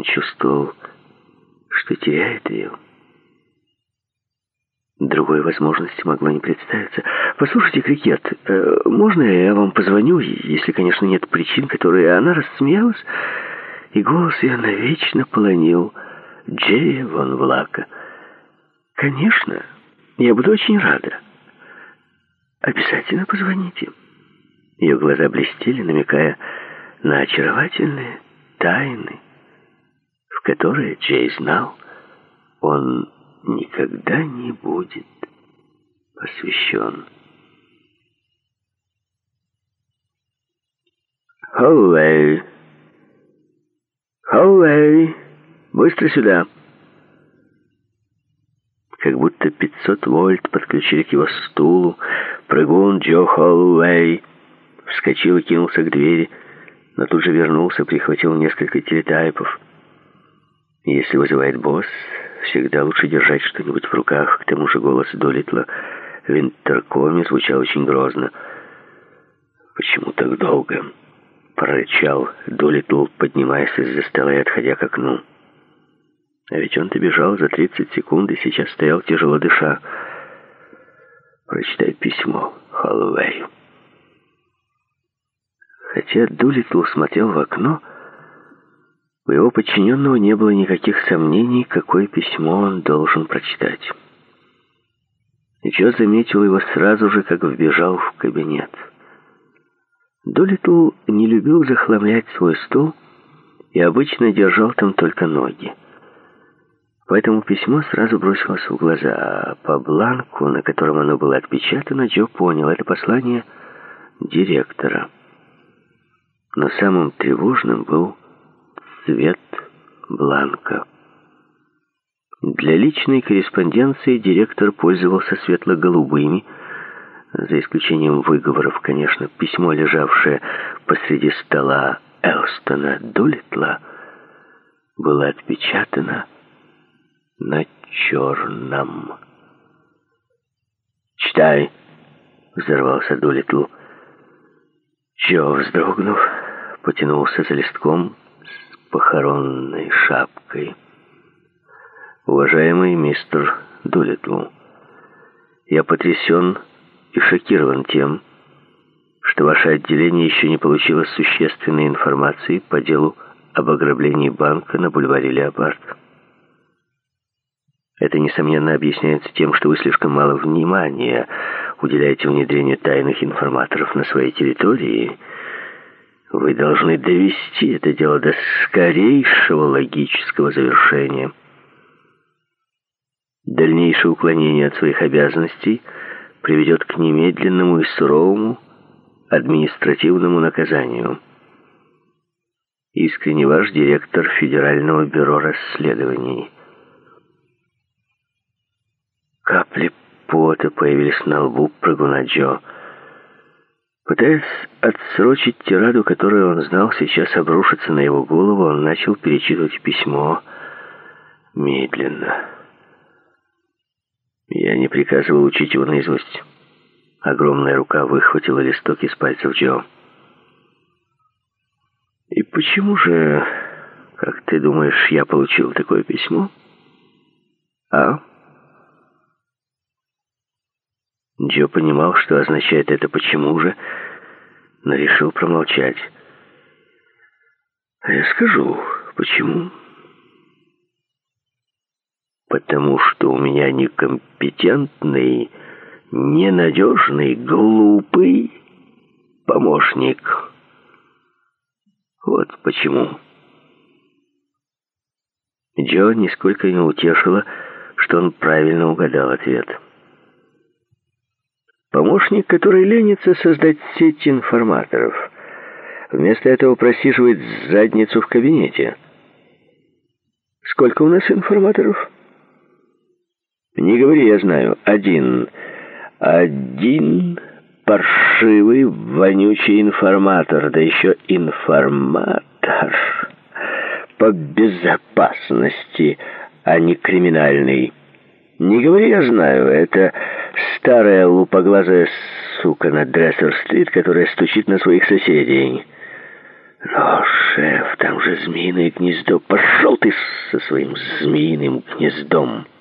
Он чувствовал, что теряет ее. Другой возможности могло не представиться. «Послушайте, Крикет, можно я вам позвоню, если, конечно, нет причин, которые...» Она рассмеялась, и голос ее навечно полонил Джея вон Влака. «Конечно, я буду очень рада. Обязательно позвоните». Ее глаза блестели, намекая на очаровательные тайны, в которые Джей знал, он никогда не будет посвящен. «Холлоуэй! Холлоуэй! Быстро сюда!» Как будто 500 вольт подключили к его стулу, прыгун Джо Холлоуэй вскочил и кинулся к двери, но тут же вернулся, прихватил несколько телетайпов. Если вызывает босс, всегда лучше держать что-нибудь в руках. К тому же голос Долитла в интеркоме звучал очень грозно. «Почему так долго?» — прорычал Долитл, поднимаясь из-за стола и отходя к окну. А ведь он-то бежал за 30 секунд и сейчас стоял тяжело дыша. «Прочитай письмо Холлоуэю». Хотя Долитл смотрел в окно, у его подчиненного не было никаких сомнений, какое письмо он должен прочитать. Джо заметил его сразу же, как вбежал в кабинет. Долитл не любил захламлять свой стол и обычно держал там только ноги. Поэтому письмо сразу бросилось в глаза, а по бланку, на котором оно было отпечатано, Джо понял, это послание директора. Но самым тревожным был цвет бланка. Для личной корреспонденции директор пользовался светло-голубыми, за исключением выговоров, конечно. Письмо, лежавшее посреди стола Элстона Долитла, было отпечатано на черном. «Читай!» — взорвался Долитл. Джо, вздрогнув, потянулся за листком с похоронной шапкой. «Уважаемый мистер Долитл, я потрясен и шокирован тем, что ваше отделение еще не получило существенной информации по делу об ограблении банка на бульваре Леопард. Это, несомненно, объясняется тем, что вы слишком мало внимания уделяете внедрению тайных информаторов на своей территории. Вы должны довести это дело до скорейшего логического завершения. Дальнейшее уклонение от своих обязанностей приведет к немедленному и суровому административному наказанию. Искренне ваш директор Федерального бюро расследований». Капли пота появились на лбу прыгуна Джо. Пытаясь отсрочить тираду, которую он знал сейчас обрушится на его голову, он начал перечитывать письмо медленно. Я не приказывал учить его наизусть. Огромная рука выхватила листок из пальцев Джо. «И почему же, как ты думаешь, я получил такое письмо? А?» Джо понимал, что означает это «почему же», но решил промолчать. «А я скажу, почему. Потому что у меня некомпетентный, ненадежный, глупый помощник. Вот почему». Джо нисколько не утешило, что он правильно угадал ответ. Помощник, который ленится создать сеть информаторов, вместо этого просиживает задницу в кабинете. Сколько у нас информаторов? Не говори, я знаю. Один паршивый, вонючий информатор, да еще информатор по безопасности, а не криминальный. Не говори, я знаю, это старая лупоглазая сука на Дрессер-стрит, которая стучит на своих соседей. Но, шеф, там же змеиное гнездо. Пошел ты со своим змеиным гнездом.